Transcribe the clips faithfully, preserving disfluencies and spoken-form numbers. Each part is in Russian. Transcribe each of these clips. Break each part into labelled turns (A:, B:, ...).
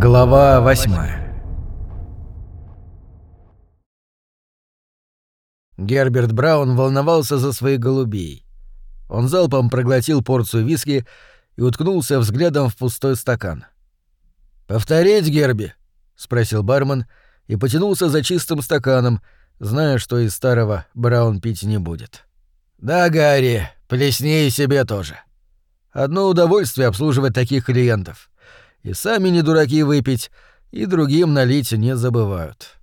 A: Глава восьмая. Герберт Браун волновался за своих голубей. Он залпом проглотил порцию виски и уткнулся взглядом в пустой стакан. «Повторить, Герби?» — спросил бармен и потянулся за чистым стаканом, зная, что из старого Браун пить не будет. «Да, Гарри, плесни и себе тоже. Одно удовольствие обслуживать таких клиентов. И сами не дураки выпить, и другим налить не забывают».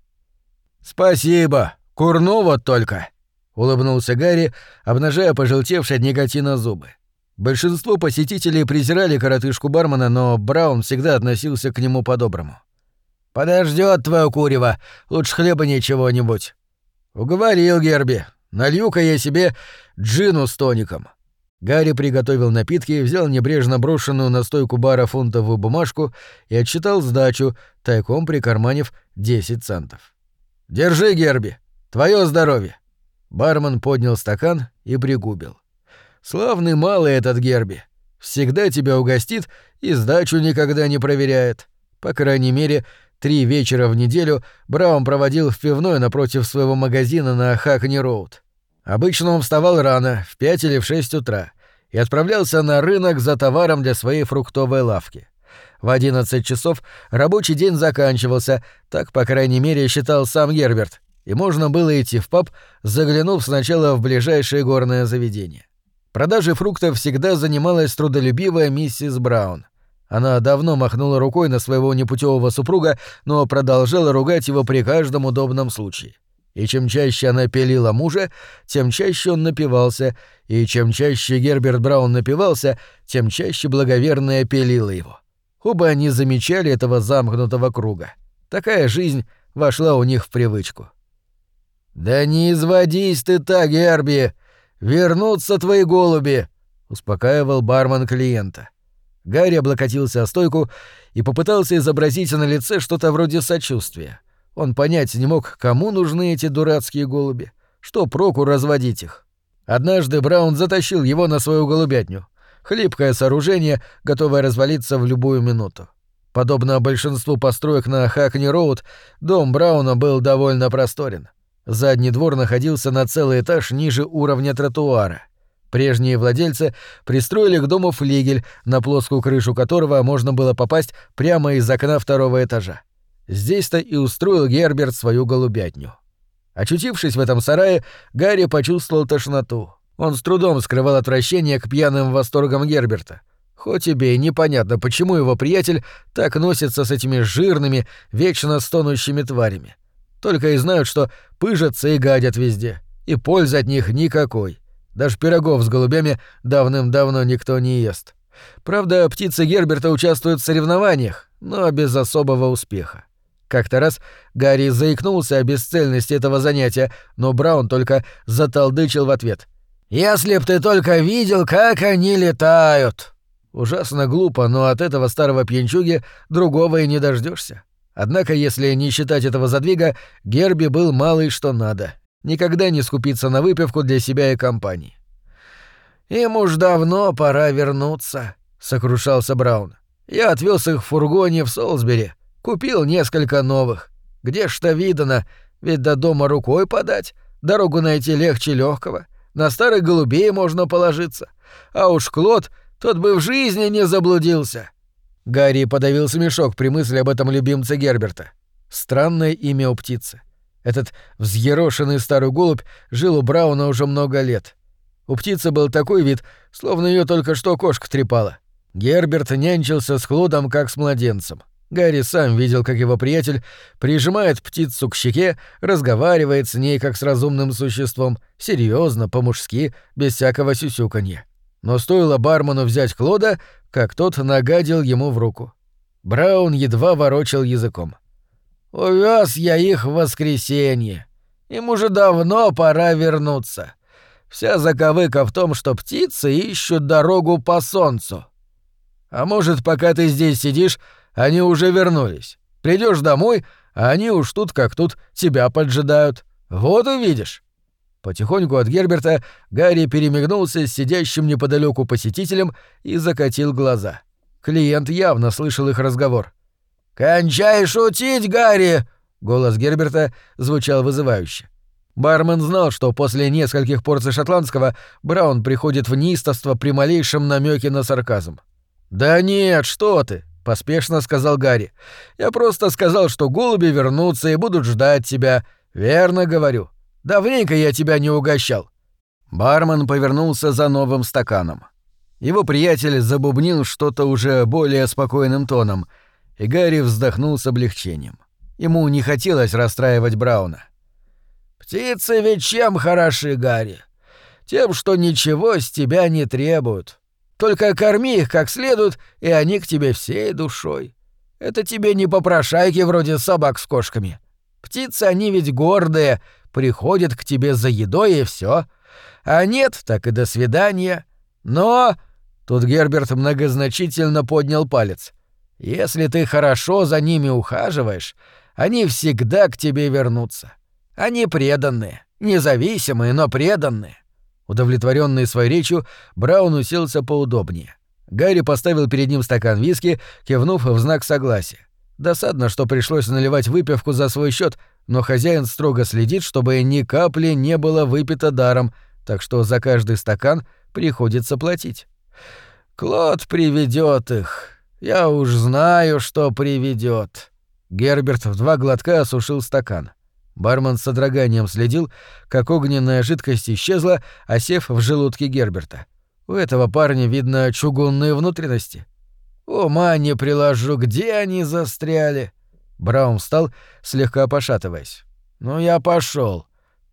A: «Спасибо, курну вот только», — улыбнулся Гарри, обнажая пожелтевшие от никотина зубы. Большинство посетителей презирали коротышку бармена, но Браун всегда относился к нему по-доброму. «Подождёт твоё курево, лучше хлеба ничего-нибудь». «Уговорил, Герби, налью-ка я себе джину с тоником». Гарри приготовил напитки, взял небрежно брошенную на стойку бара фунтовую бумажку и отсчитал сдачу, тайком прикарманив десять центов. «Держи, Герби, твое здоровье!» Бармен поднял стакан и пригубил. «Славный малый этот Герби. Всегда тебя угостит и сдачу никогда не проверяет. По крайней мере, три вечера в неделю Браун проводил в пивной напротив своего магазина на Хакни-Роуд. Обычно он вставал рано, в пять или в шесть утра, и отправлялся на рынок за товаром для своей фруктовой лавки. В одиннадцать часов рабочий день заканчивался, так, по крайней мере, считал сам Герберт, и можно было идти в паб, заглянув сначала в ближайшее горное заведение. Продажей фруктов всегда занималась трудолюбивая миссис Браун. Она давно махнула рукой на своего непутевого супруга, но продолжала ругать его при каждом удобном случае. И чем чаще она пилила мужа, тем чаще он напивался, и чем чаще Герберт Браун напивался, тем чаще благоверная пилила его. Оба они замечали этого замкнутого круга. Такая жизнь вошла у них в привычку. «Да не изводись ты так, Герби! Вернутся твои голуби!» — успокаивал бармен клиента. Гарри облокотился о стойку и попытался изобразить на лице что-то вроде сочувствия. Он понять не мог, кому нужны эти дурацкие голуби, что проку разводить их. Однажды Браун затащил его на свою голубятню. Хлипкое сооружение, готовое развалиться в любую минуту. Подобно большинству построек на Хакни-Роуд, дом Брауна был довольно просторен. Задний двор находился на целый этаж ниже уровня тротуара. Прежние владельцы пристроили к дому флигель, на плоскую крышу которого можно было попасть прямо из окна второго этажа. Здесь-то и устроил Герберт свою голубятню. Очутившись в этом сарае, Гарри почувствовал тошноту. Он с трудом скрывал отвращение к пьяным восторгам Герберта. Хоть тебе и непонятно, почему его приятель так носится с этими жирными, вечно стонущими тварями. Только и знают, что пыжатся и гадят везде, и пользы от них никакой. Даже пирогов с голубями давным-давно никто не ест. Правда, птицы Герберта участвуют в соревнованиях, но без особого успеха. Как-то раз Гарри заикнулся о бесцельности этого занятия, но Браун только заталдычил в ответ. «Если б ты только видел, как они летают!» Ужасно глупо, но от этого старого пьянчуги другого и не дождешься. Однако, если не считать этого задвига, Герби был малый что надо. Никогда не скупиться на выпивку для себя и компании. «Им уж давно пора вернуться», — сокрушался Браун. «Я отвез их в фургоне в Солсбери. Купил несколько новых. Где ж-то видано, ведь до дома рукой подать, дорогу найти легче легкого. На старых голубей можно положиться. А уж Клод, тот бы в жизни не заблудился». Гарри подавил смешок при мысли об этом любимце Герберта. Странное имя у птицы. Этот взъерошенный старый голубь жил у Брауна уже много лет. У птицы был такой вид, словно ее только что кошка трепала. Герберт нянчился с Клодом как с младенцем. Гарри сам видел, как его приятель прижимает птицу к щеке, разговаривает с ней как с разумным существом, серьезно, по-мужски, без всякого сюсюканья. Но стоило бармену взять Клода, как тот нагадил ему в руку. Браун едва ворочал языком. «Увёз я их в воскресенье. Им уже давно пора вернуться. Вся заковыка в том, что птицы ищут дорогу по солнцу. А может, пока ты здесь сидишь, они уже вернулись. Придёшь домой, а они уж тут как тут тебя поджидают. Вот увидишь». Потихоньку от Герберта Гарри перемигнулся с сидящим неподалёку посетителем и закатил глаза. Клиент явно слышал их разговор. «Кончай шутить, Гарри!» — голос Герберта звучал вызывающе. Бармен знал, что после нескольких порций шотландского Браун приходит в неистовство при малейшем намеке на сарказм. «Да нет, что ты!» — поспешно сказал Гарри. «Я просто сказал, что голуби вернутся и будут ждать тебя. Верно говорю. Давненько я тебя не угощал». Бармен повернулся за новым стаканом. Его приятель забубнил что-то уже более спокойным тоном, и Гарри вздохнул с облегчением. Ему не хотелось расстраивать Брауна. «Птицы ведь чем хороши, Гарри? Тем, что ничего с тебя не требуют. Только корми их как следует, и они к тебе всей душой. Это тебе не попрошайки вроде собак с кошками. Птицы, они ведь гордые, приходят к тебе за едой и все. А нет, так и до свидания. Но...» Тут Герберт многозначительно поднял палец. «Если ты хорошо за ними ухаживаешь, они всегда к тебе вернутся. Они преданные, независимые, но преданные». Удовлетворенный своей речью, Браун уселся поудобнее. Гарри поставил перед ним стакан виски, кивнув в знак согласия. Досадно, что пришлось наливать выпивку за свой счет, но хозяин строго следит, чтобы ни капли не было выпито даром, так что за каждый стакан приходится платить. «Клод приведет их. Я уж знаю, что приведет». Герберт в два глотка осушил стакан. Бармен с содроганием следил, как огненная жидкость исчезла, осев в желудке Герберта. У этого парня, видно, чугунные внутренности. «Ума не приложу, где они застряли?» Браун встал, слегка пошатываясь. «Ну, я пошел.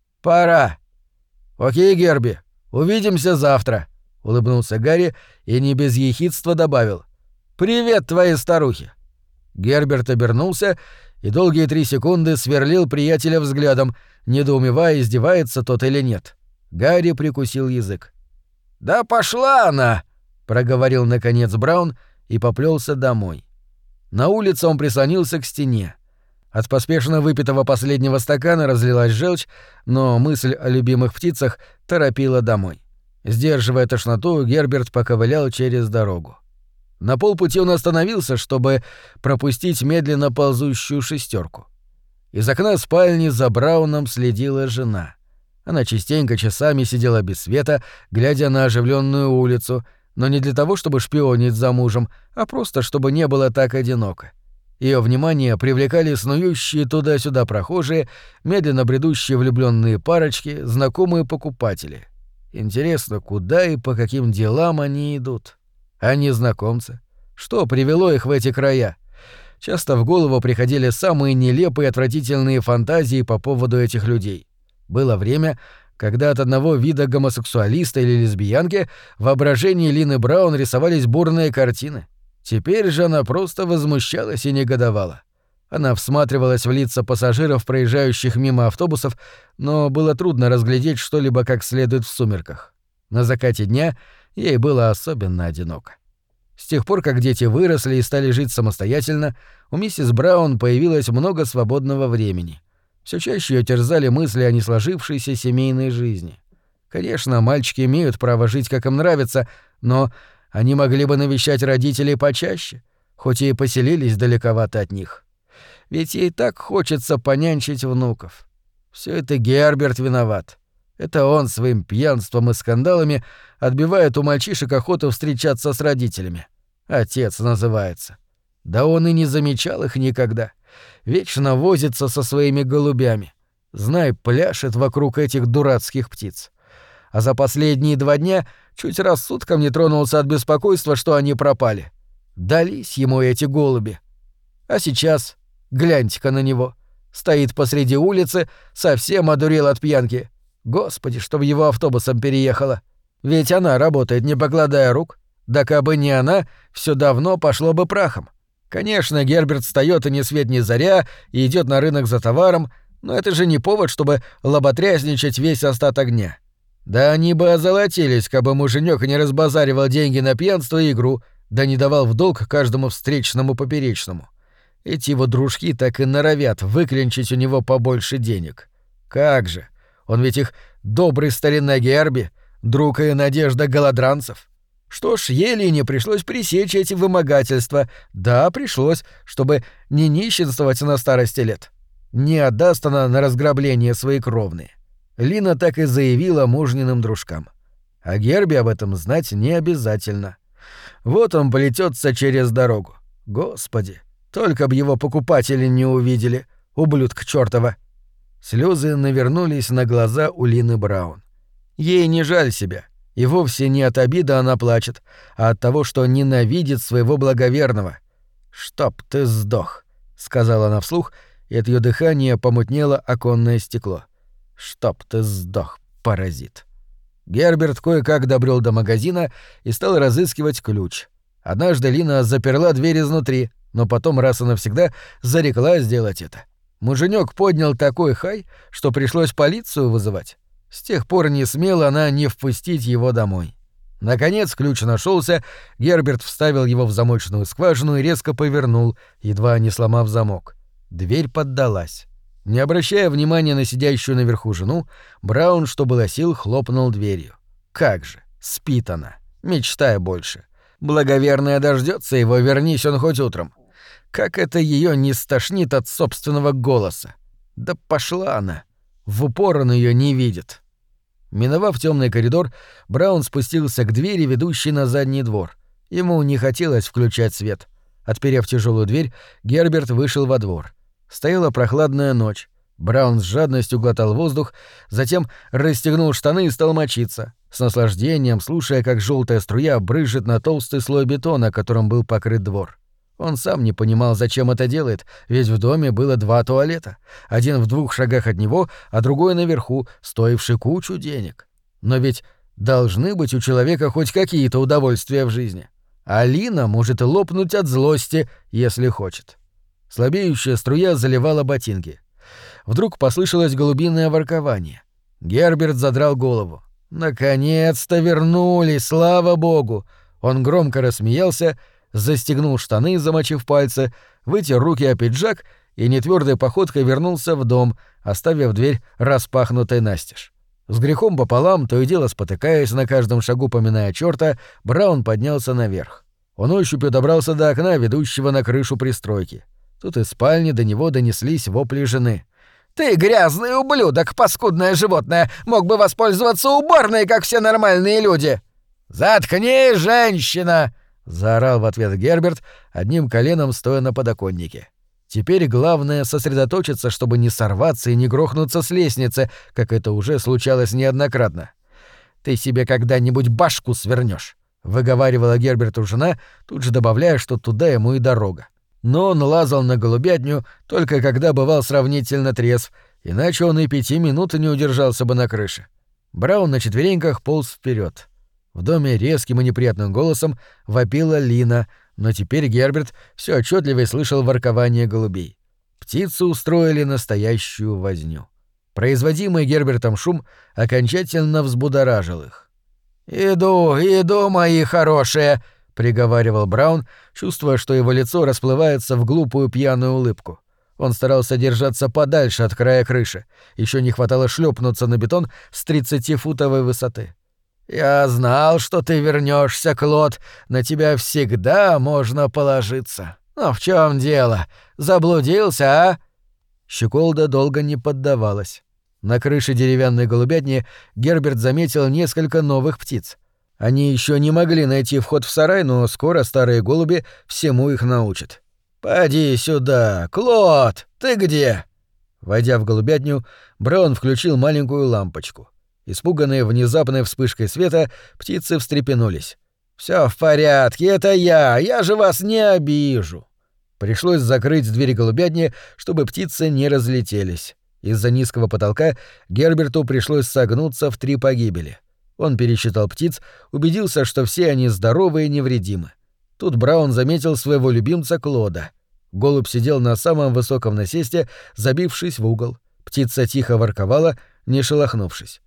A: Пора». «Окей, Герби, увидимся завтра», — улыбнулся Гарри и не без ехидства добавил. «Привет твоей старухе». Герберт обернулся и долгие три секунды сверлил приятеля взглядом, недоумевая, издевается тот или нет. Гарри прикусил язык. «Да пошла она!» — проговорил наконец Браун и поплелся домой. На улице он прислонился к стене. От поспешно выпитого последнего стакана разлилась желчь, но мысль о любимых птицах торопила домой. Сдерживая тошноту, Герберт поковылял через дорогу. На полпути он остановился, чтобы пропустить медленно ползущую шестерку. Из окна спальни за Брауном следила жена. Она частенько часами сидела без света, глядя на оживленную улицу, но не для того, чтобы шпионить за мужем, а просто чтобы не было так одиноко. Ее внимание привлекали снующие туда-сюда прохожие, медленно бредущие влюбленные парочки, знакомые покупатели. Интересно, куда и по каким делам они идут? А незнакомцы? Что привело их в эти края? Часто в голову приходили самые нелепые и отвратительные фантазии по поводу этих людей. Было время, когда от одного вида гомосексуалиста или лесбиянки в воображении Лины Браун рисовались бурные картины. Теперь же она просто возмущалась и негодовала. Она всматривалась в лица пассажиров, проезжающих мимо автобусов, но было трудно разглядеть что-либо как следует в сумерках. На закате дня ей было особенно одиноко. С тех пор, как дети выросли и стали жить самостоятельно, у миссис Браун появилось много свободного времени. Все чаще ее терзали мысли о несложившейся семейной жизни. Конечно, мальчики имеют право жить, как им нравится, но они могли бы навещать родителей почаще, хоть и поселились далековато от них. Ведь ей так хочется понянчить внуков. Все это Герберт виноват. Это он своим пьянством и скандалами отбивает у мальчишек охоту встречаться с родителями. Отец называется. Да он и не замечал их никогда. Вечно возится со своими голубями. Знай, пляшет вокруг этих дурацких птиц. А за последние два дня чуть рассудком не тронулся от беспокойства, что они пропали. Дались ему эти голуби. А сейчас гляньте-ка на него. Стоит посреди улицы, совсем одурел от пьянки. Господи, чтоб его автобусом переехала. Ведь она работает, не покладая рук. Да кабы не она, все давно пошло бы прахом. Конечно, Герберт встаёт и ни свет ни заря и идёт на рынок за товаром, но это же не повод, чтобы лоботрясничать весь остаток дня. Да они бы озолотились, кабы муженёк не разбазаривал деньги на пьянство и игру, да не давал в долг каждому встречному поперечному. Эти его дружки так и норовят выклинчить у него побольше денег. Как же! Он ведь их добрый старина Герби, друг и надежда голодранцев. Что ж, Елене пришлось пресечь эти вымогательства. Да, пришлось, чтобы не нищенствовать на старости лет. Не отдаст она на разграбление свои кровные. Лина так и заявила мужниным дружкам. А Герби об этом знать не обязательно. Вот он полетется через дорогу. Господи, только б его покупатели не увидели, ублюдка чёртова. Слёзы навернулись на глаза у Лины Браун. Ей не жаль себя, и вовсе не от обиды она плачет, а от того, что ненавидит своего благоверного. «Чтоб ты сдох», — сказала она вслух, и от её дыхания помутнело оконное стекло. «Чтоб ты сдох, паразит». Герберт кое-как добрел до магазина и стал разыскивать ключ. Однажды Лина заперла дверь изнутри, но потом раз и навсегда зарекла сделать это. Муженек поднял такой хай, что пришлось полицию вызывать. С тех пор не смела она не впустить его домой. Наконец ключ нашелся, Герберт вставил его в замочную скважину и резко повернул, едва не сломав замок. Дверь поддалась. Не обращая внимания на сидящую наверху жену, Браун, что было сил, хлопнул дверью. Как же, спит она, мечтая больше. Благоверная дождется его, вернись он хоть утром. Как это ее не стошнит от собственного голоса. Да пошла она. В упор он ее не видит. Миновав темный коридор, Браун спустился к двери, ведущей на задний двор. Ему не хотелось включать свет. Отперев тяжелую дверь, Герберт вышел во двор. Стояла прохладная ночь. Браун с жадностью глотал воздух, затем расстегнул штаны и стал мочиться, с наслаждением слушая, как желтая струя брызжет на толстый слой бетона, которым был покрыт двор. Он сам не понимал, зачем это делает, ведь в доме было два туалета. Один в двух шагах от него, а другой наверху, стоивший кучу денег. Но ведь должны быть у человека хоть какие-то удовольствия в жизни. А Лина может лопнуть от злости, если хочет. Слабеющая струя заливала ботинки. Вдруг послышалось голубиное воркование. Герберт задрал голову. «Наконец-то вернулись, слава богу!» Он громко рассмеялся, застегнул штаны, замочив пальцы, вытер руки о пиджак и нетвёрдой походкой вернулся в дом, оставив дверь распахнутой настежь. С грехом пополам, то и дело спотыкаясь, на каждом шагу поминая чёрта, Браун поднялся наверх. Он ощупью добрался до окна, ведущего на крышу пристройки. Тут из спальни до него донеслись вопли жены. «Ты грязный ублюдок, паскудное животное! Мог бы воспользоваться уборной, как все нормальные люди!» «Заткнись, женщина!» — заорал в ответ Герберт, одним коленом стоя на подоконнике. Теперь главное сосредоточиться, чтобы не сорваться и не грохнуться с лестницы, как это уже случалось неоднократно. «Ты себе когда-нибудь башку свернешь», — выговаривала Герберту жена, тут же добавляя, что туда ему и дорога. Но он лазал на голубятню только когда бывал сравнительно трезв, иначе он и пяти минут не удержался бы на крыше. Браун на четвереньках полз вперед. В доме резким и неприятным голосом вопила Лина, но теперь Герберт все отчетливее слышал воркование голубей. Птицы устроили настоящую возню. Производимый Гербертом шум окончательно взбудоражил их. «Иду, иду, мои хорошие!» — приговаривал Браун, чувствуя, что его лицо расплывается в глупую пьяную улыбку. Он старался держаться подальше от края крыши. Еще не хватало шлепнуться на бетон с тридцатифутовой высоты. «Я знал, что ты вернешься, Клод. На тебя всегда можно положиться. Но в чем дело? Заблудился, а?» Щеколда долго не поддавалась. На крыше деревянной голубятни Герберт заметил несколько новых птиц. Они еще не могли найти вход в сарай, но скоро старые голуби всему их научат. «Поди сюда, Клод, ты где?» Войдя в голубятню, Браун включил маленькую лампочку. Испуганные внезапной вспышкой света, птицы встрепенулись. «Всё в порядке, это я, я же вас не обижу». Пришлось закрыть дверь голубятни, чтобы птицы не разлетелись. Из-за низкого потолка Герберту пришлось согнуться в три погибели. Он пересчитал птиц, убедился, что все они здоровы и невредимы. Тут Браун заметил своего любимца Клода. Голубь сидел на самом высоком насесте, забившись в угол. Птица тихо ворковала, не шелохнувшись.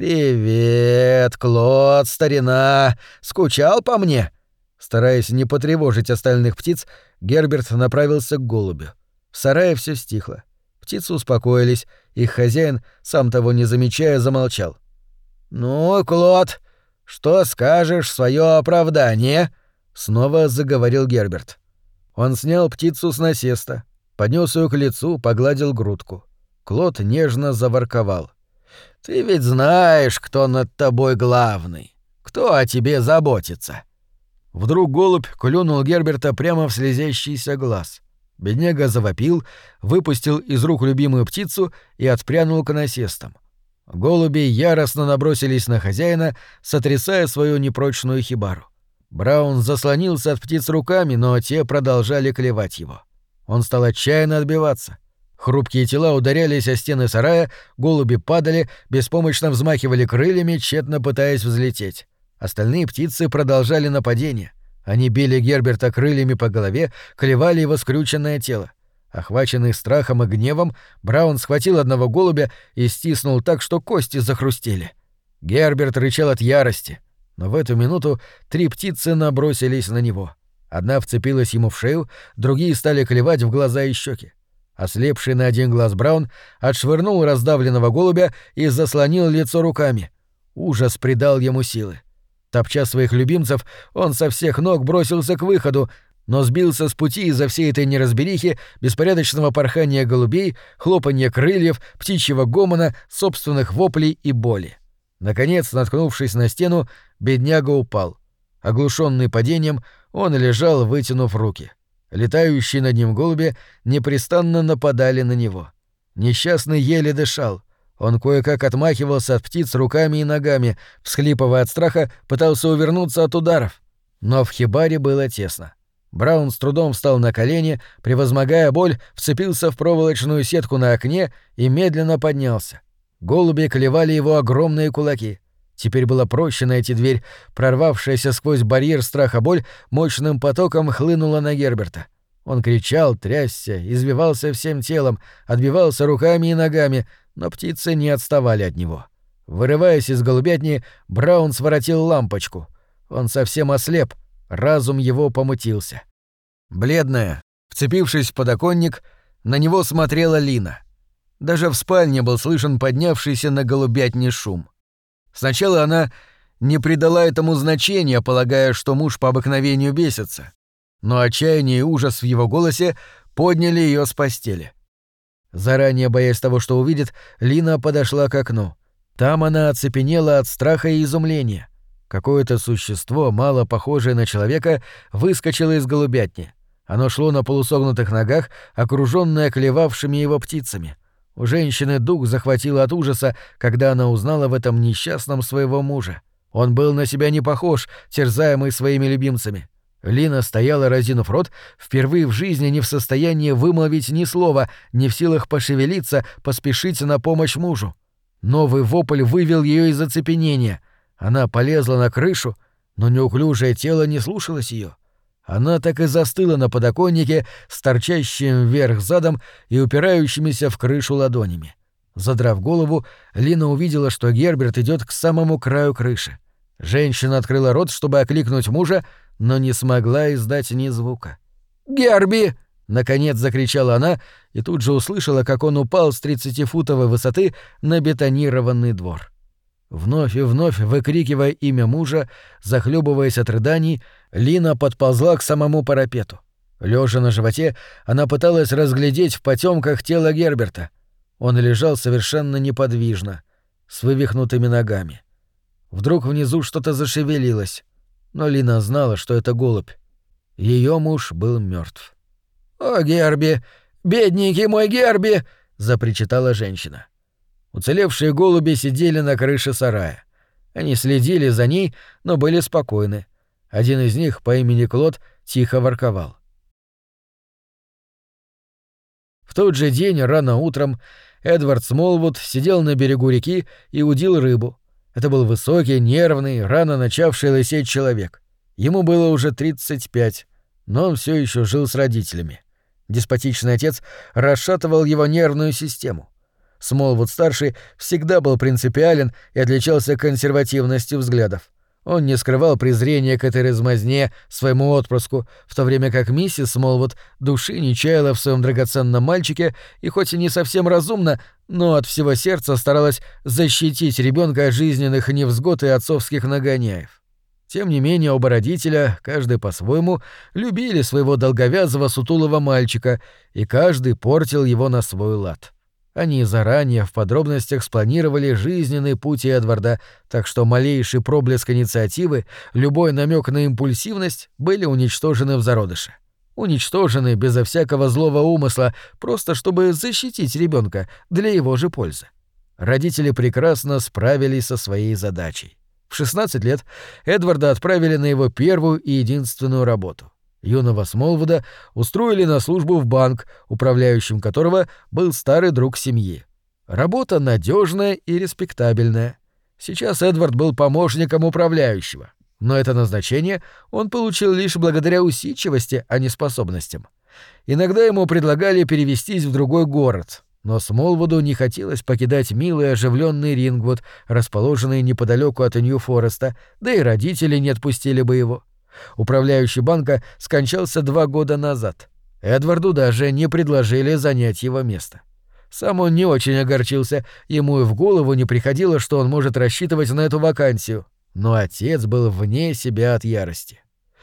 A: «Привет, Клод, старина! Скучал по мне?» Стараясь не потревожить остальных птиц, Герберт направился к голубю. В сарае все стихло. Птицы успокоились, их хозяин, сам того не замечая, замолчал. «Ну, Клод, «Что скажешь в своё оправдание?» — снова заговорил Герберт. Он снял птицу с насеста, поднёс её к лицу, погладил грудку. Клод нежно заворковал. «Ты ведь знаешь, кто над тобой главный, кто о тебе заботится». Вдруг голубь клюнул Герберта прямо в слезящийся глаз. Бедняга завопил, выпустил из рук любимую птицу и отпрянул к насестам. Голуби яростно набросились на хозяина, сотрясая свою непрочную хибару. Браун заслонился от птиц руками, но те продолжали клевать его. Он стал отчаянно отбиваться. Хрупкие тела ударялись о стены сарая, голуби падали, беспомощно взмахивали крыльями, тщетно пытаясь взлететь. Остальные птицы продолжали нападение. Они били Герберта крыльями по голове, клевали его скрюченное тело. Охваченный страхом и гневом, Браун схватил одного голубя и стиснул так, что кости захрустели. Герберт рычал от ярости, но в эту минуту три птицы набросились на него. Одна вцепилась ему в шею, другие стали клевать в глаза и щеки. Ослепший на один глаз Браун отшвырнул раздавленного голубя и заслонил лицо руками. Ужас придал ему силы. Топча своих любимцев, он со всех ног бросился к выходу, но сбился с пути из-за всей этой неразберихи, беспорядочного порхания голубей, хлопанья крыльев, птичьего гомона, собственных воплей и боли. Наконец, наткнувшись на стену, бедняга упал. Оглушенный падением, он лежал, вытянув руки. Летающие над ним голуби непрестанно нападали на него. Несчастный еле дышал. Он кое-как отмахивался от птиц руками и ногами, всхлипывая от страха, пытался увернуться от ударов. Но в хибаре было тесно. Браун с трудом встал на колени, превозмогая боль, вцепился в проволочную сетку на окне и медленно поднялся. Голуби клевали его огромные кулаки. Теперь было проще найти дверь. Прорвавшаяся сквозь барьер страха боль мощным потоком хлынула на Герберта. Он кричал, трясся, извивался всем телом, отбивался руками и ногами, но птицы не отставали от него. Вырываясь из голубятни, Браун своротил лампочку. Он совсем ослеп, разум его помутился. Бледная, вцепившись в подоконник, на него смотрела Лина. Даже в спальне был слышен поднявшийся на голубятне шум. Сначала она не придала этому значения, полагая, что муж по обыкновению бесится. Но отчаяние и ужас в его голосе подняли ее с постели. Заранее боясь того, что увидит, Лина подошла к окну. Там она оцепенела от страха и изумления. Какое-то существо, мало похожее на человека, выскочило из голубятни. Оно шло на полусогнутых ногах, окружённое клевавшими его птицами. У женщины дух захватило от ужаса, когда она узнала в этом несчастном своего мужа. Он был на себя не похож, терзаемый своими любимцами. Лина стояла, разинув рот, впервые в жизни не в состоянии вымолвить ни слова, не в силах пошевелиться, поспешить на помощь мужу. Новый вопль вывел ее из оцепенения. Она полезла на крышу, но неуклюжее тело не слушалось ее. Она так и застыла на подоконнике с торчащим вверх задом и упирающимися в крышу ладонями. Задрав голову, Лина увидела, что Герберт идет к самому краю крыши. Женщина открыла рот, чтобы окликнуть мужа, но не смогла издать ни звука. «Герби!» — наконец закричала она и тут же услышала, как он упал с тридцатифутовой высоты на бетонированный двор. Вновь и вновь выкрикивая имя мужа, захлебываясь от рыданий, Лина подползла к самому парапету. Лежа на животе, она пыталась разглядеть в потемках тело Герберта. Он лежал совершенно неподвижно, с вывихнутыми ногами. Вдруг внизу что-то зашевелилось, но Лина знала, что это голубь. Ее муж был мертв. «О, Герби! Бедненький мой Герби!» — запричитала женщина. Уцелевшие голуби сидели на крыше сарая. Они следили за ней, но были спокойны. Один из них, по имени Клод, тихо ворковал. В тот же день, рано утром, Эдвард Смолвуд сидел на берегу реки и удил рыбу. Это был высокий, нервный, рано начавший лысеть человек. Ему было уже тридцать пять, но он все еще жил с родителями. Деспотичный отец расшатывал его нервную систему. Смолвуд-старший всегда был принципиален и отличался консервативностью взглядов. Он не скрывал презрения к этой размазне своему отпрыску, в то время как миссис Смолвуд души не чаяла в своем драгоценном мальчике и хоть и не совсем разумно, но от всего сердца старалась защитить ребенка от жизненных невзгод и отцовских нагоняев. Тем не менее, оба родителя, каждый по-своему, любили своего долговязого сутулого мальчика, и каждый портил его на свой лад. Они заранее в подробностях спланировали жизненный путь Эдварда, так что малейший проблеск инициативы, любой намек на импульсивность были уничтожены в зародыше. Уничтожены безо всякого злого умысла, просто чтобы защитить ребенка для его же пользы. Родители прекрасно справились со своей задачей. В шестнадцать лет Эдварда отправили на его первую и единственную работу. Юного Смолвуда устроили на службу в банк, управляющим которого был старый друг семьи. Работа надежная и респектабельная. Сейчас Эдвард был помощником управляющего, но это назначение он получил лишь благодаря усидчивости, а не способностям. Иногда ему предлагали перевестись в другой город, но Смолвуду не хотелось покидать милый оживленный Рингвуд, расположенный неподалеку от Нью-Фореста, да и родители не отпустили бы его. Управляющий банка скончался два года назад. Эдварду даже не предложили занять его место. Сам он не очень огорчился, ему и в голову не приходило, что он может рассчитывать на эту вакансию. Но отец был вне себя от ярости.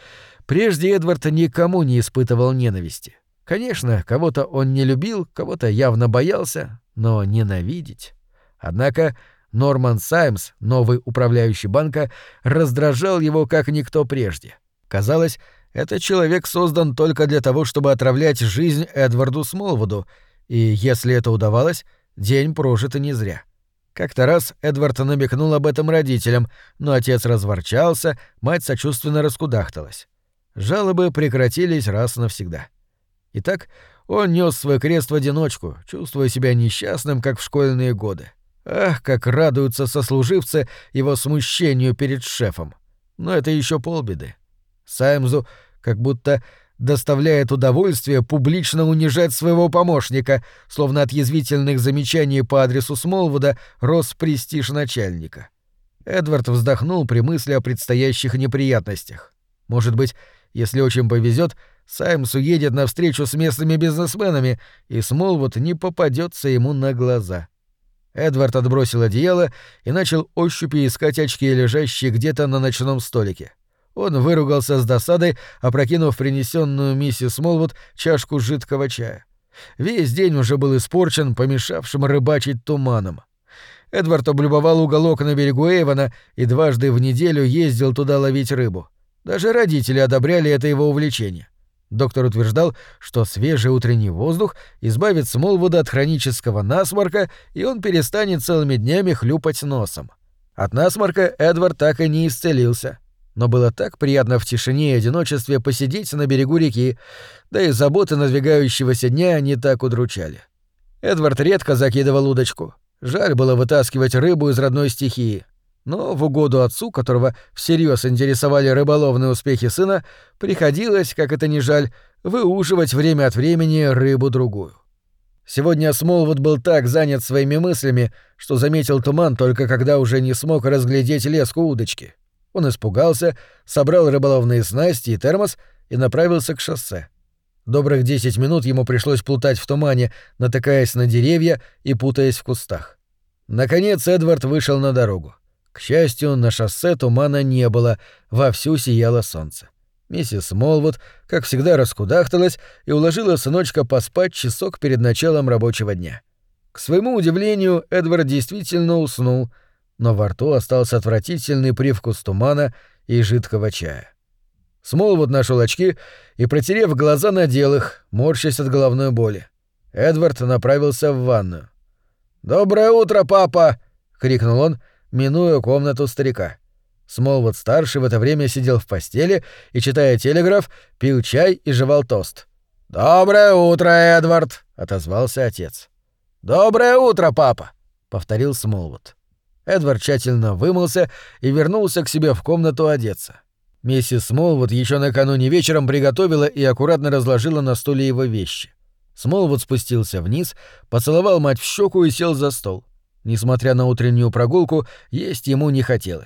A: Прежде Эдвард никому не испытывал ненависти. Конечно, кого-то он не любил, кого-то явно боялся, но ненавидеть... Однако Норман Саймс, новый управляющий банка, раздражал его как никто прежде. Казалось, этот человек создан только для того, чтобы отравлять жизнь Эдварду Смолвуду, и если это удавалось, день прожит и не зря. Как-то раз Эдвард намекнул об этом родителям, но отец разворчался, мать сочувственно раскудахталась. Жалобы прекратились раз навсегда. Итак, он нес свой крест в одиночку, чувствуя себя несчастным, как в школьные годы. Ах, как радуются сослуживцы его смущению перед шефом. Но это еще полбеды. Саймзу как будто доставляет удовольствие публично унижать своего помощника, словно от язвительных замечаний по адресу Смолвуда рос престиж начальника. Эдвард вздохнул при мысли о предстоящих неприятностях. Может быть, если очень повезет, Саймс уедет на встречу с местными бизнесменами, и Смолвуд не попадется ему на глаза. Эдвард отбросил одеяло и начал ощупью искать очки, лежащие где-то на ночном столике. Он выругался с досадой, опрокинув принесенную миссис Смолвуд чашку жидкого чая. Весь день уже был испорчен помешавшим рыбачить туманом. Эдвард облюбовал уголок на берегу Эйвона и дважды в неделю ездил туда ловить рыбу. Даже родители одобряли это его увлечение. Доктор утверждал, что свежий утренний воздух избавит Смолвуда от хронического насморка, и он перестанет целыми днями хлюпать носом. От насморка Эдвард так и не исцелился. Но было так приятно в тишине и одиночестве посидеть на берегу реки, да и заботы надвигающегося дня не так удручали. Эдвард редко закидывал удочку. Жаль было вытаскивать рыбу из родной стихии. Но в угоду отцу, которого всерьез интересовали рыболовные успехи сына, приходилось, как это ни жаль, выуживать время от времени рыбу-другую. Сегодня Смолвуд был так занят своими мыслями, что заметил туман только когда уже не смог разглядеть леску удочки. Он испугался, собрал рыболовные снасти и термос и направился к шоссе. Добрых десять минут ему пришлось плутать в тумане, натыкаясь на деревья и путаясь в кустах. Наконец Эдвард вышел на дорогу. К счастью, на шоссе тумана не было, вовсю сияло солнце. Миссис Смолвуд, как всегда, раскудахталась и уложила сыночка поспать часок перед началом рабочего дня. К своему удивлению, Эдвард действительно уснул, но во рту остался отвратительный привкус тумана и жидкого чая. Смолвуд нашел очки и, протерев глаза, надел их, морщась от головной боли. Эдвард направился в ванную. «Доброе утро, папа!» — крикнул он, минуя комнату старика. Смолвуд-старший в это время сидел в постели и, читая телеграф, пил чай и жевал тост. «Доброе утро, Эдвард!» — отозвался отец. «Доброе утро, папа!» — повторил Смолвуд. Эдвард тщательно вымылся и вернулся к себе в комнату одеться. Миссис Смолвуд еще накануне вечером приготовила и аккуратно разложила на столе его вещи. Смолвуд спустился вниз, поцеловал мать в щеку и сел за стол. Несмотря на утреннюю прогулку, есть ему не хотелось.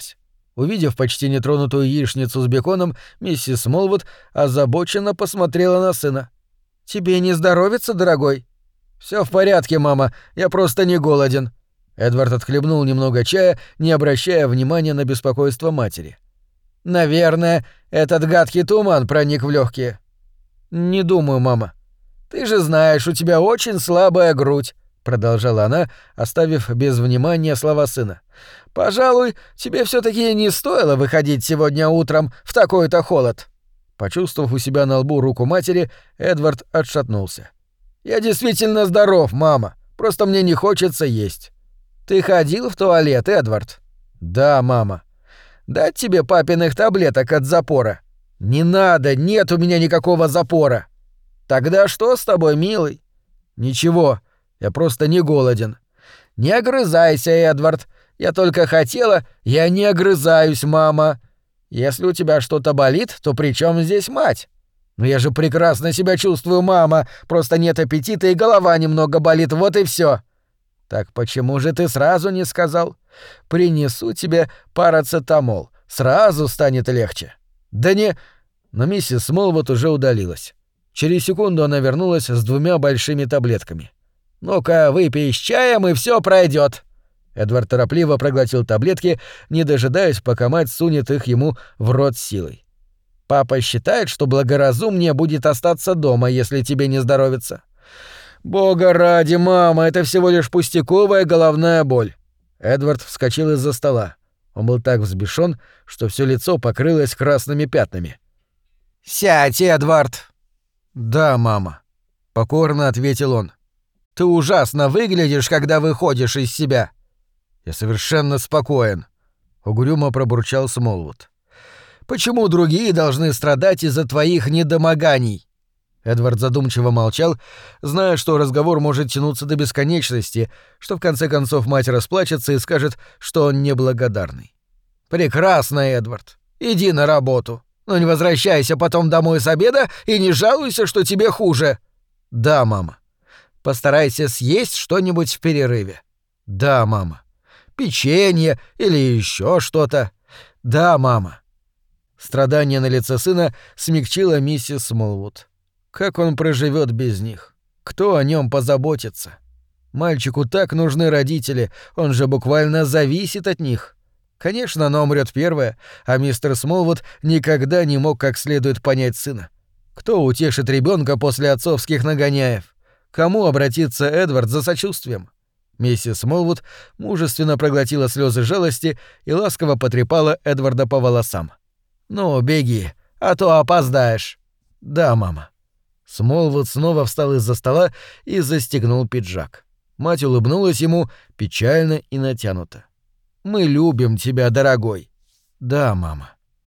A: Увидев почти нетронутую яичницу с беконом, миссис Смолвуд озабоченно посмотрела на сына. «Тебе не здоровится, дорогой?» «Всё в порядке, мама, я просто не голоден». Эдвард отхлебнул немного чая, не обращая внимания на беспокойство матери. «Наверное, этот гадкий туман проник в легкие». «Не думаю, мама». «Ты же знаешь, у тебя очень слабая грудь», — продолжала она, оставив без внимания слова сына. «Пожалуй, тебе все-таки не стоило выходить сегодня утром в такой-то холод». Почувствовав у себя на лбу руку матери, Эдвард отшатнулся. «Я действительно здоров, мама, просто мне не хочется есть». «Ты ходил в туалет, Эдвард?» «Да, мама». «Дать тебе папиных таблеток от запора?» «Не надо, нет у меня никакого запора». «Тогда что с тобой, милый?» «Ничего, я просто не голоден». «Не огрызайся, Эдвард. Я только хотела...» «Я не огрызаюсь, мама. Если у тебя что-то болит, то при чем здесь мать?» «Ну я же прекрасно себя чувствую, мама. Просто нет аппетита и голова немного болит, вот и все. «Так почему же ты сразу не сказал? Принесу тебе парацетамол. Сразу станет легче». «Да не...» Но миссис Смолвуд уже удалилась. Через секунду она вернулась с двумя большими таблетками. «Ну-ка, выпей с чаем, и все пройдет. Эдвард торопливо проглотил таблетки, не дожидаясь, пока мать сунет их ему в рот силой. «Папа считает, что благоразумнее будет остаться дома, если тебе не здоровится». «Бога ради, мама, это всего лишь пустяковая головная боль». Эдвард вскочил из-за стола. Он был так взбешён, что всё лицо покрылось красными пятнами. «Сядь, Эдвард!» «Да, мама», — покорно ответил он. «Ты ужасно выглядишь, когда выходишь из себя». «Я совершенно спокоен», — угрюмо пробурчал Смолвуд. «Почему другие должны страдать из-за твоих недомоганий?» Эдвард задумчиво молчал, зная, что разговор может тянуться до бесконечности, что в конце концов мать расплачется и скажет, что он неблагодарный. «Прекрасно, Эдвард. Иди на работу. Но не возвращайся потом домой с обеда и не жалуйся, что тебе хуже». «Да, мама». «Постарайся съесть что-нибудь в перерыве». «Да, мама». «Печенье или еще что-то». «Да, мама». Страдание на лице сына смягчило миссис Смолвуд. Как он проживет без них? Кто о нем позаботится? Мальчику так нужны родители, он же буквально зависит от них. Конечно, она умрет первая, а мистер Смолвуд никогда не мог как следует понять сына. Кто утешит ребенка после отцовских нагоняев? Кому обратится Эдвард за сочувствием? Миссис Смолвуд мужественно проглотила слезы жалости и ласково потрепала Эдварда по волосам. «Ну, беги, а то опоздаешь». «Да, мама». Смолвуд снова встал из-за стола и застегнул пиджак. Мать улыбнулась ему печально и натянуто. «Мы любим тебя, дорогой». «Да, мама».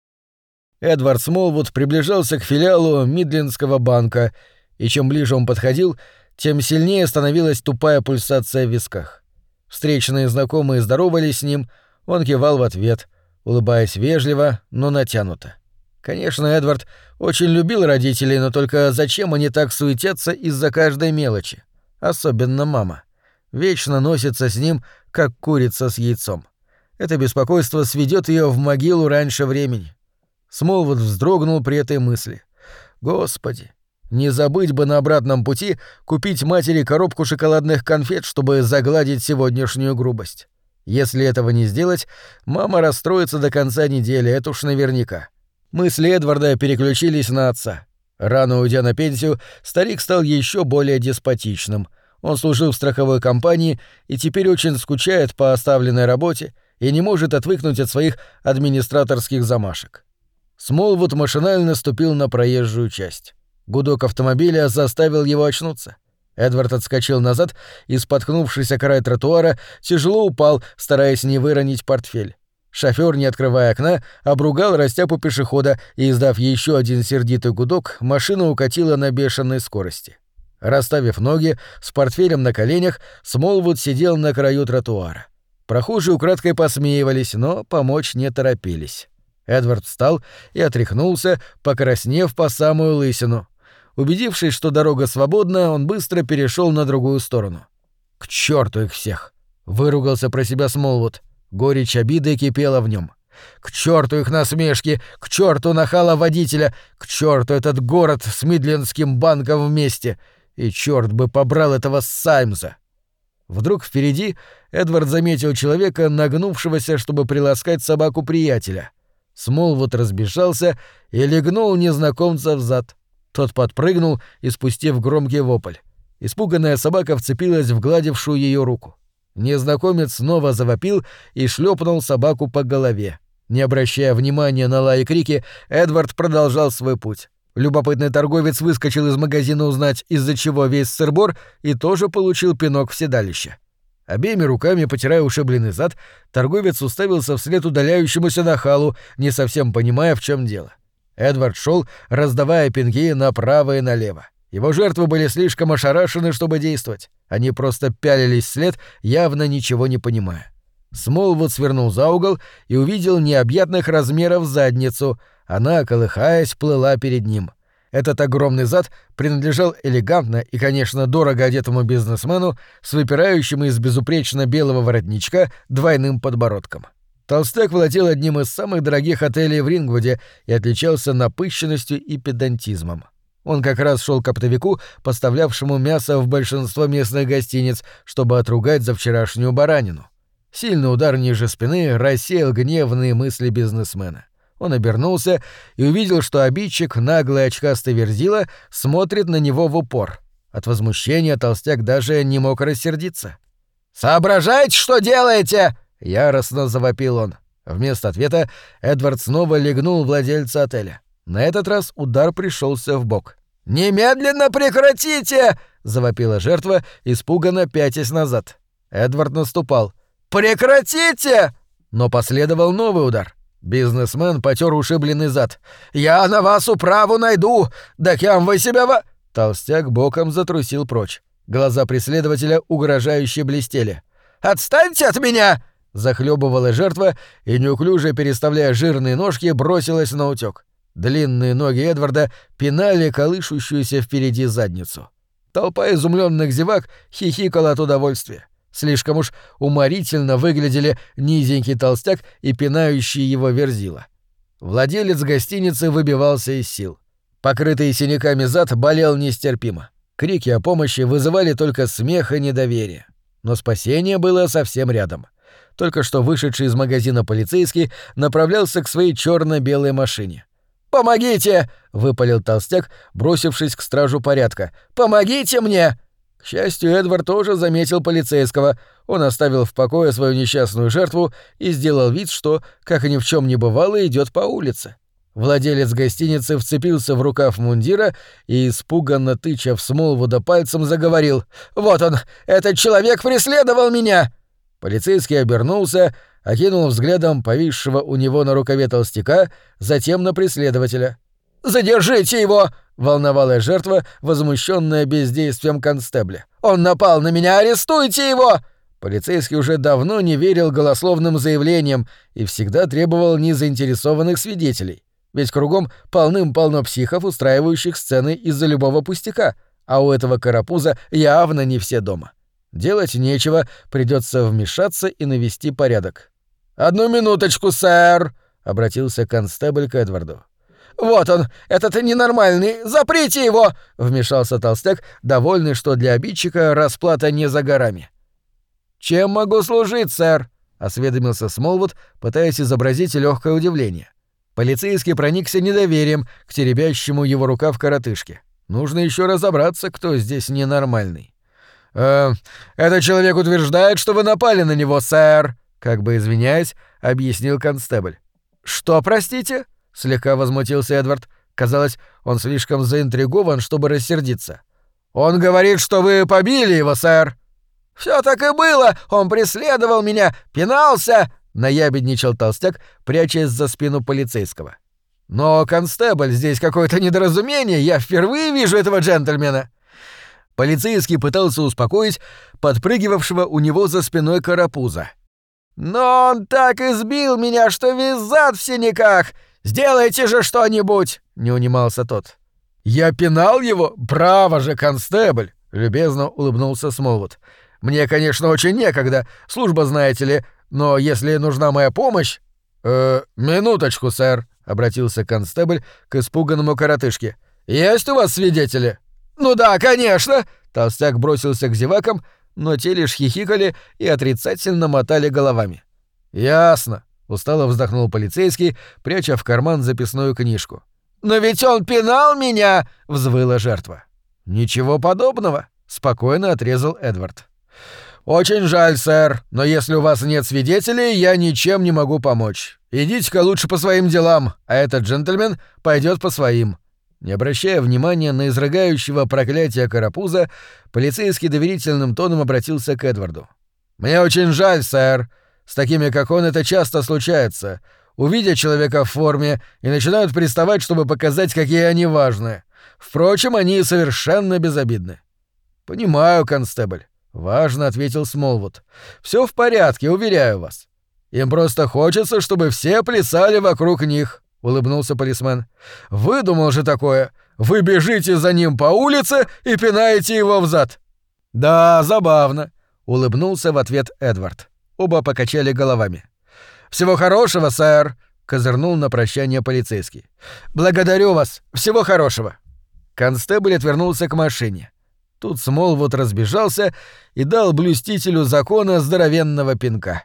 A: Эдвард Смолвуд приближался к филиалу Мидлендского банка, и чем ближе он подходил, тем сильнее становилась тупая пульсация в висках. Встречные знакомые здоровались с ним, он кивал в ответ, улыбаясь вежливо, но натянуто. Конечно, Эдвард очень любил родителей, но только зачем они так суетятся из-за каждой мелочи? Особенно мама. Вечно носится с ним, как курица с яйцом. Это беспокойство сведет ее в могилу раньше времени. Смолвуд вздрогнул при этой мысли. Господи, не забыть бы на обратном пути купить матери коробку шоколадных конфет, чтобы загладить сегодняшнюю грубость. Если этого не сделать, мама расстроится до конца недели, это уж наверняка. Мысли Эдварда переключились на отца. Рано уйдя на пенсию, старик стал еще более деспотичным. Он служил в страховой компании и теперь очень скучает по оставленной работе и не может отвыкнуть от своих администраторских замашек. Смолвуд машинально ступил на проезжую часть. Гудок автомобиля заставил его очнуться. Эдвард отскочил назад и, споткнувшись о край тротуара, тяжело упал, стараясь не выронить портфель. Шофёр, не открывая окна, обругал растяпу пешехода и, издав еще один сердитый гудок, машина укатила на бешеной скорости. Расставив ноги, с портфелем на коленях, Смолвуд сидел на краю тротуара. Прохожие украдкой посмеивались, но помочь не торопились. Эдвард встал и отряхнулся, покраснев по самую лысину. Убедившись, что дорога свободна, он быстро перешел на другую сторону. «К черту их всех!» — выругался про себя Смолвуд. Горечь обиды кипела в нем. К черту их насмешки, к черту нахала водителя, к черту этот город с Мидлендским банком вместе. И черт бы побрал этого Саймза. Вдруг впереди Эдвард заметил человека, нагнувшегося, чтобы приласкать собаку приятеля. Смолвуд разбежался и легнул незнакомца в зад. Тот подпрыгнул, испустив громкий вопль. Испуганная собака вцепилась в гладившую ее руку. Незнакомец снова завопил и шлепнул собаку по голове. Не обращая внимания на лай и крики, Эдвард продолжал свой путь. Любопытный торговец выскочил из магазина узнать, из-за чего весь сыр-бор, и тоже получил пинок в седалище. Обеими руками, потирая ушибленный зад, торговец уставился вслед удаляющемуся нахалу, не совсем понимая, в чем дело. Эдвард шел, раздавая пинки направо и налево. Его жертвы были слишком ошарашены, чтобы действовать. Они просто пялились вслед, явно ничего не понимая. Смолвуд свернул за угол и увидел необъятных размеров задницу. Она, колыхаясь, плыла перед ним. Этот огромный зад принадлежал элегантно и, конечно, дорого одетому бизнесмену с выпирающим из безупречно белого воротничка двойным подбородком. Толстяк владел одним из самых дорогих отелей в Рингвуде и отличался напыщенностью и педантизмом. Он как раз шел к оптовику, поставлявшему мясо в большинство местных гостиниц, чтобы отругать за вчерашнюю баранину. Сильный удар ниже спины рассеял гневные мысли бизнесмена. Он обернулся и увидел, что обидчик, наглый очкастый верзила, смотрит на него в упор. От возмущения толстяк даже не мог рассердиться. «Соображайте, что делаете!» — яростно завопил он. Вместо ответа Эдвард снова легнул владельца отеля. На этот раз удар пришелся в бок. «Немедленно прекратите!» — завопила жертва, испуганно пятясь назад. Эдвард наступал. «Прекратите!» Но последовал новый удар. Бизнесмен потер ушибленный зад. «Я на вас управу найду! Да кем вы себя во...» Толстяк боком затрусил прочь. Глаза преследователя угрожающе блестели. «Отстаньте от меня!» Захлебывала жертва и, неуклюже переставляя жирные ножки, бросилась наутёк. Длинные ноги Эдварда пинали колышущуюся впереди задницу. Толпа изумленных зевак хихикала от удовольствия. Слишком уж уморительно выглядели низенький толстяк и пинающий его верзила. Владелец гостиницы выбивался из сил. Покрытый синяками зад болел нестерпимо. Крики о помощи вызывали только смех и недоверие. Но спасение было совсем рядом. Только что вышедший из магазина полицейский направлялся к своей черно-белой машине. «Помогите!» — выпалил толстяк, бросившись к стражу порядка. «Помогите мне!» К счастью, Эдвард тоже заметил полицейского. Он оставил в покое свою несчастную жертву и сделал вид, что, как ни в чем не бывало, идет по улице. Владелец гостиницы вцепился в рукав мундира и, испуганно тыча в Смолвуда пальцем, заговорил: «Вот он! Этот человек преследовал меня!» Полицейский обернулся, окинул взглядом повисшего у него на рукаве толстяка, затем на преследователя. «Задержите его!» — волновалась жертва, возмущенная бездействием констебля. «Он напал на меня! Арестуйте его!» Полицейский уже давно не верил голословным заявлениям и всегда требовал незаинтересованных свидетелей. Ведь кругом полным-полно психов, устраивающих сцены из-за любого пустяка, а у этого карапуза явно не все дома. Делать нечего, придется вмешаться и навести порядок. «Одну минуточку, сэр!» — обратился констебль к Эдварду. «Вот он, этот ненормальный! Заприте его!» — вмешался толстяк, довольный, что для обидчика расплата не за горами. «Чем могу служить, сэр?» — осведомился Смолвуд, пытаясь изобразить легкое удивление. Полицейский проникся недоверием к теребящему его рукав коротышке. Нужно еще разобраться, кто здесь ненормальный. «Э, этот человек утверждает, что вы напали на него, сэр», — как бы извиняясь, объяснил констебль. «Что, простите?» — слегка возмутился Эдвард. Казалось, он слишком заинтригован, чтобы рассердиться. «Он говорит, что вы побили его, сэр». «Всё так и было! Он преследовал меня, пинался!» — наябедничал толстяк, прячась за спину полицейского. «Но, констебль, здесь какое-то недоразумение, я впервые вижу этого джентльмена!» Полицейский пытался успокоить подпрыгивавшего у него за спиной карапуза. «Но он так избил меня, что весь зад в синяках! Сделайте же что-нибудь!» — не унимался тот. «Я пинал его? Браво же, констебль!» — любезно улыбнулся Смолвуд. «Мне, конечно, очень некогда, служба, знаете ли, но если нужна моя помощь...» «Э, минуточку, сэр», — обратился констебль к испуганному коротышке. «Есть у вас свидетели?» «Ну да, конечно!» — толстяк бросился к зевакам, но те лишь хихикали и отрицательно мотали головами. «Ясно», — устало вздохнул полицейский, пряча в карман записную книжку. «Но ведь он пинал меня!» — взвыла жертва. «Ничего подобного», — спокойно отрезал Эдвард. «Очень жаль, сэр, но если у вас нет свидетелей, я ничем не могу помочь. Идите-ка лучше по своим делам, а этот джентльмен пойдет по своим». Не обращая внимания на изрыгающего проклятия карапуза, полицейский доверительным тоном обратился к Эдварду. «Мне очень жаль, сэр. С такими, как он, это часто случается. Увидят человека в форме и начинают приставать, чтобы показать, какие они важные. Впрочем, они совершенно безобидны». «Понимаю, констебль», — важно ответил Смолвуд. «Все в порядке, уверяю вас. Им просто хочется, чтобы все плясали вокруг них», — улыбнулся полисмен. «Выдумал же такое. Вы бежите за ним по улице и пинаете его взад». «Да, забавно», — улыбнулся в ответ Эдвард. Оба покачали головами. «Всего хорошего, сэр», — козырнул на прощание полицейский. «Благодарю вас. Всего хорошего». Констебль отвернулся к машине. Тут Смолвуд разбежался и дал блюстителю закона здоровенного пинка.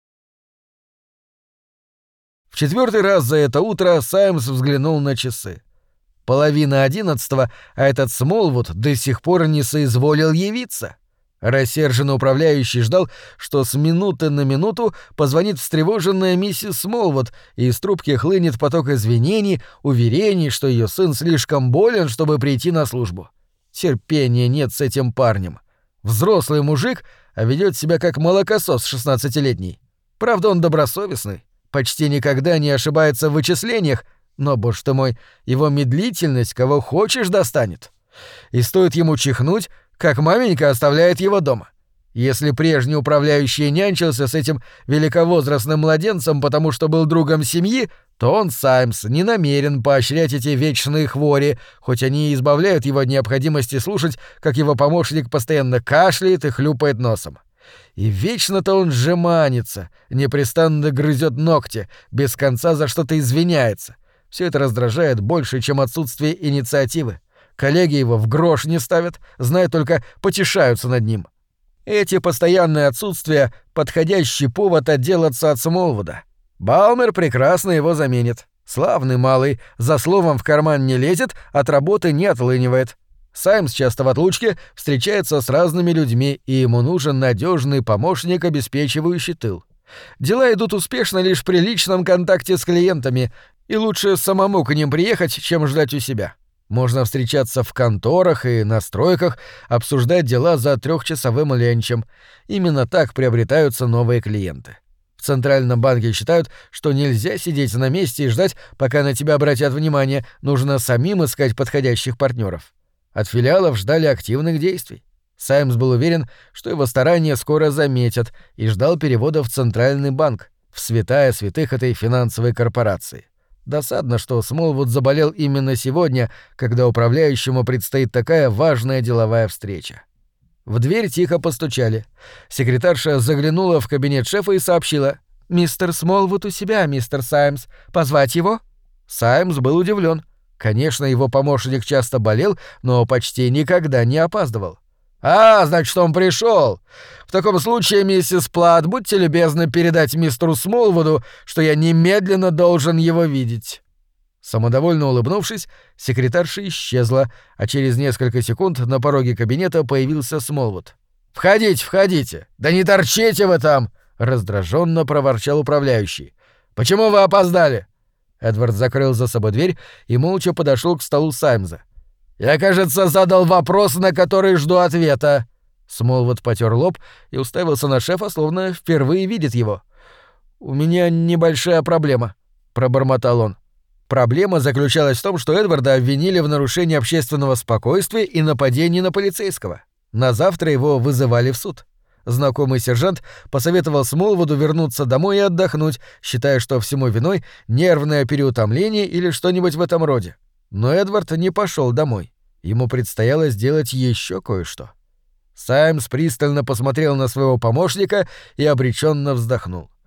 A: В четвертый раз за это утро Саймс взглянул на часы. Половина одиннадцатого, а этот Смолвуд до сих пор не соизволил явиться. Рассерженный управляющий ждал, что с минуты на минуту позвонит встревоженная миссис Смолвуд, и из трубки хлынет поток извинений, уверений, что ее сын слишком болен, чтобы прийти на службу. Терпения нет с этим парнем. Взрослый мужик, а ведет себя как молокосос шестнадцатилетний. Правда, он добросовестный, почти никогда не ошибается в вычислениях, но, боже ты мой, его медлительность кого хочешь достанет. И стоит ему чихнуть, как маменька оставляет его дома. Если прежний управляющий нянчился с этим великовозрастным младенцем, потому что был другом семьи, то он, Саймс, не намерен поощрять эти вечные хвори, хоть они и избавляют его от необходимости слушать, как его помощник постоянно кашляет и хлюпает носом. И вечно-то он жеманится, непрестанно грызет ногти, без конца за что-то извиняется. Все это раздражает больше, чем отсутствие инициативы. Коллеги его в грош не ставят, знают, только потешаются над ним. Эти постоянные отсутствия — подходящий повод отделаться от Смолвуда. Балмер прекрасно его заменит. Славный малый, за словом в карман не лезет, от работы не отлынивает. Саймс часто в отлучке встречается с разными людьми, и ему нужен надежный помощник, обеспечивающий тыл. Дела идут успешно лишь при личном контакте с клиентами, и лучше самому к ним приехать, чем ждать у себя. Можно встречаться в конторах и на стройках, обсуждать дела за трехчасовым ленчем. Именно так приобретаются новые клиенты. В Центральном банке считают, что нельзя сидеть на месте и ждать, пока на тебя обратят внимание, нужно самим искать подходящих партнеров. От филиалов ждали активных действий. Саймс был уверен, что его старания скоро заметят, и ждал перевода в Центральный банк, в святая святых этой финансовой корпорации. Досадно, что Смолвуд заболел именно сегодня, когда управляющему предстоит такая важная деловая встреча. В дверь тихо постучали. Секретарша заглянула в кабинет шефа и сообщила: «Мистер Смолвуд у себя, мистер Саймс. Позвать его?» Саймс был удивлен. Конечно, его помощник часто болел, но почти никогда не опаздывал. «А, значит, он пришел. В таком случае, миссис Плат, будьте любезны передать мистеру Смолвуду, что я немедленно должен его видеть». Самодовольно улыбнувшись, секретарша исчезла, а через несколько секунд на пороге кабинета появился Смолвуд. «Входите, входите! Да не торчите вы там!» — раздраженно проворчал управляющий. «Почему вы опоздали?» Эдвард закрыл за собой дверь и молча подошел к столу Саймза. «Я, кажется, задал вопрос, на который жду ответа». Смолвуд потер лоб и уставился на шефа, словно впервые видит его. «У меня небольшая проблема», — пробормотал он. Проблема заключалась в том, что Эдварда обвинили в нарушении общественного спокойствия и нападении на полицейского. На завтра его вызывали в суд. Знакомый сержант посоветовал Смолвуду вернуться домой и отдохнуть, считая, что всему виной нервное переутомление или что-нибудь в этом роде. Но Эдвард не пошел домой. Ему предстояло сделать еще кое-что. Саймс пристально посмотрел на своего помощника и обреченно вздохнул.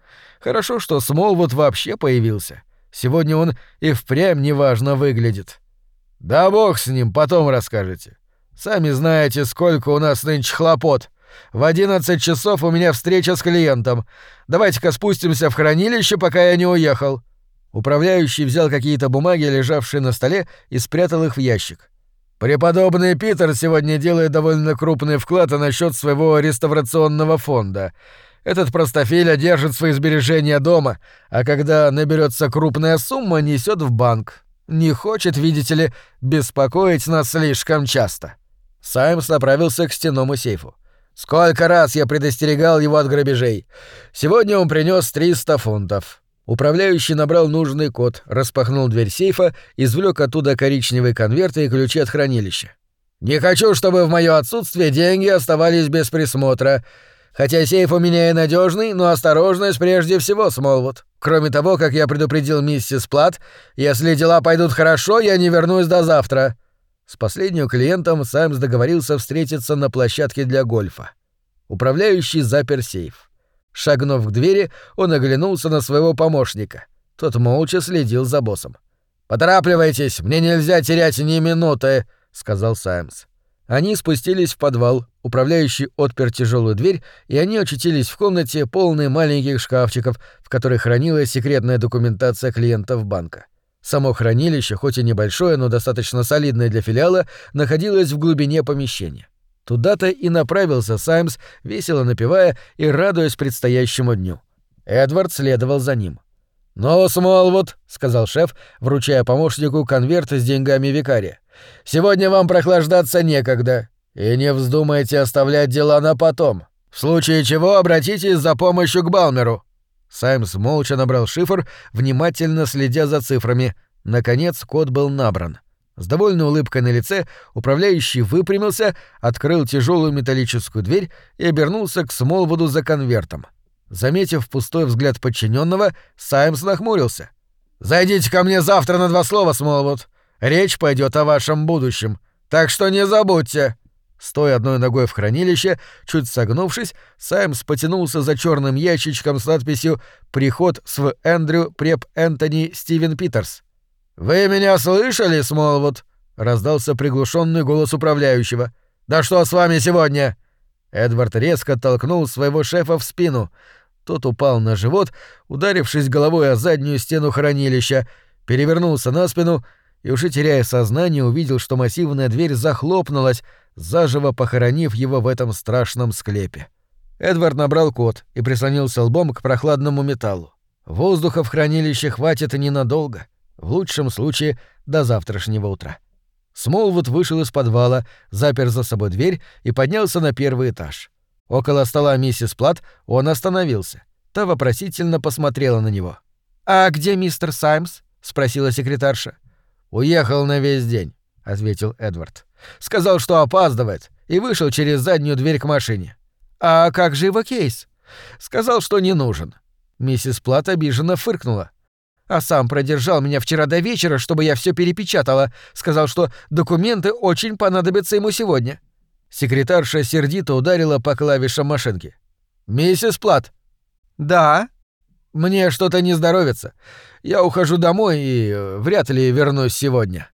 A: Хорошо, что Смолвуд вообще появился. Сегодня он и впрямь неважно выглядит. Да бог с ним, потом расскажете. Сами знаете, сколько у нас нынче хлопот. В одиннадцать часов у меня встреча с клиентом. Давайте-ка спустимся в хранилище, пока я не уехал». Управляющий взял какие-то бумаги, лежавшие на столе, и спрятал их в ящик. «Преподобный Питер сегодня делает довольно крупный вклад насчет своего реставрационного фонда. Этот простофиля держит свои сбережения дома, а когда наберется крупная сумма, несет в банк. Не хочет, видите ли, беспокоить нас слишком часто». Саймс направился к стенному сейфу. «Сколько раз я предостерегал его от грабежей. Сегодня он принес триста фунтов». Управляющий набрал нужный код, распахнул дверь сейфа, извлек оттуда коричневые конверты и ключи от хранилища. «Не хочу, чтобы в моё отсутствие деньги оставались без присмотра. Хотя сейф у меня и надежный, но осторожность прежде всего, Смолвуд. Кроме того, как я предупредил миссис Плат, если дела пойдут хорошо, я не вернусь до завтра». С последним клиентом Саймс договорился встретиться на площадке для гольфа. Управляющий запер сейф. Шагнув к двери, он оглянулся на своего помощника. Тот молча следил за боссом. «Поторапливайтесь, мне нельзя терять ни минуты», — сказал Саймс. Они спустились в подвал, управляющий отпер тяжелую дверь, и они очутились в комнате, полной маленьких шкафчиков, в которой хранилась секретная документация клиентов банка. Само хранилище, хоть и небольшое, но достаточно солидное для филиала, находилось в глубине помещения. Туда-то и направился Саймс, весело напевая и радуясь предстоящему дню. Эдвард следовал за ним. «Ну, Смолвуд», — сказал шеф, вручая помощнику конверт с деньгами викария, — «сегодня вам прохлаждаться некогда, и не вздумайте оставлять дела на потом. В случае чего обратитесь за помощью к Балмеру». Саймс молча набрал шифр, внимательно следя за цифрами. Наконец код был набран. С довольной улыбкой на лице управляющий выпрямился, открыл тяжелую металлическую дверь и обернулся к Смолвуду за конвертом. Заметив пустой взгляд подчиненного, Саймс нахмурился. «Зайдите ко мне завтра на два слова, Смолвуд. Речь пойдет о вашем будущем. Так что не забудьте». Стоя одной ногой в хранилище, чуть согнувшись, Саймс потянулся за черным ящичком с надписью «Приход с Эндрю Преп Энтони Стивен Питерс». «Вы меня слышали, Смолвуд?» — раздался приглушенный голос управляющего. «Да что с вами сегодня?» Эдвард резко толкнул своего шефа в спину. Тот упал на живот, ударившись головой о заднюю стену хранилища, перевернулся на спину и, уже теряя сознание, увидел, что массивная дверь захлопнулась, заживо похоронив его в этом страшном склепе. Эдвард набрал код и прислонился лбом к прохладному металлу. Воздуха в хранилище хватит и ненадолго. В лучшем случае до завтрашнего утра. Смолвуд вышел из подвала, запер за собой дверь и поднялся на первый этаж. Около стола миссис Плат он остановился. Та вопросительно посмотрела на него. «А где мистер Саймс?» — спросила секретарша. «Уехал на весь день», — ответил Эдвард. «Сказал, что опаздывает, и вышел через заднюю дверь к машине». «А как же его кейс?» «Сказал, что не нужен». Миссис Плат обиженно фыркнула. «А сам продержал меня вчера до вечера, чтобы я все перепечатала. Сказал, что документы очень понадобятся ему сегодня». Секретарша сердито ударила по клавишам машинки. «Миссис Плат». «Да?» «Мне что-то не здоровится. Я ухожу домой и вряд ли вернусь сегодня».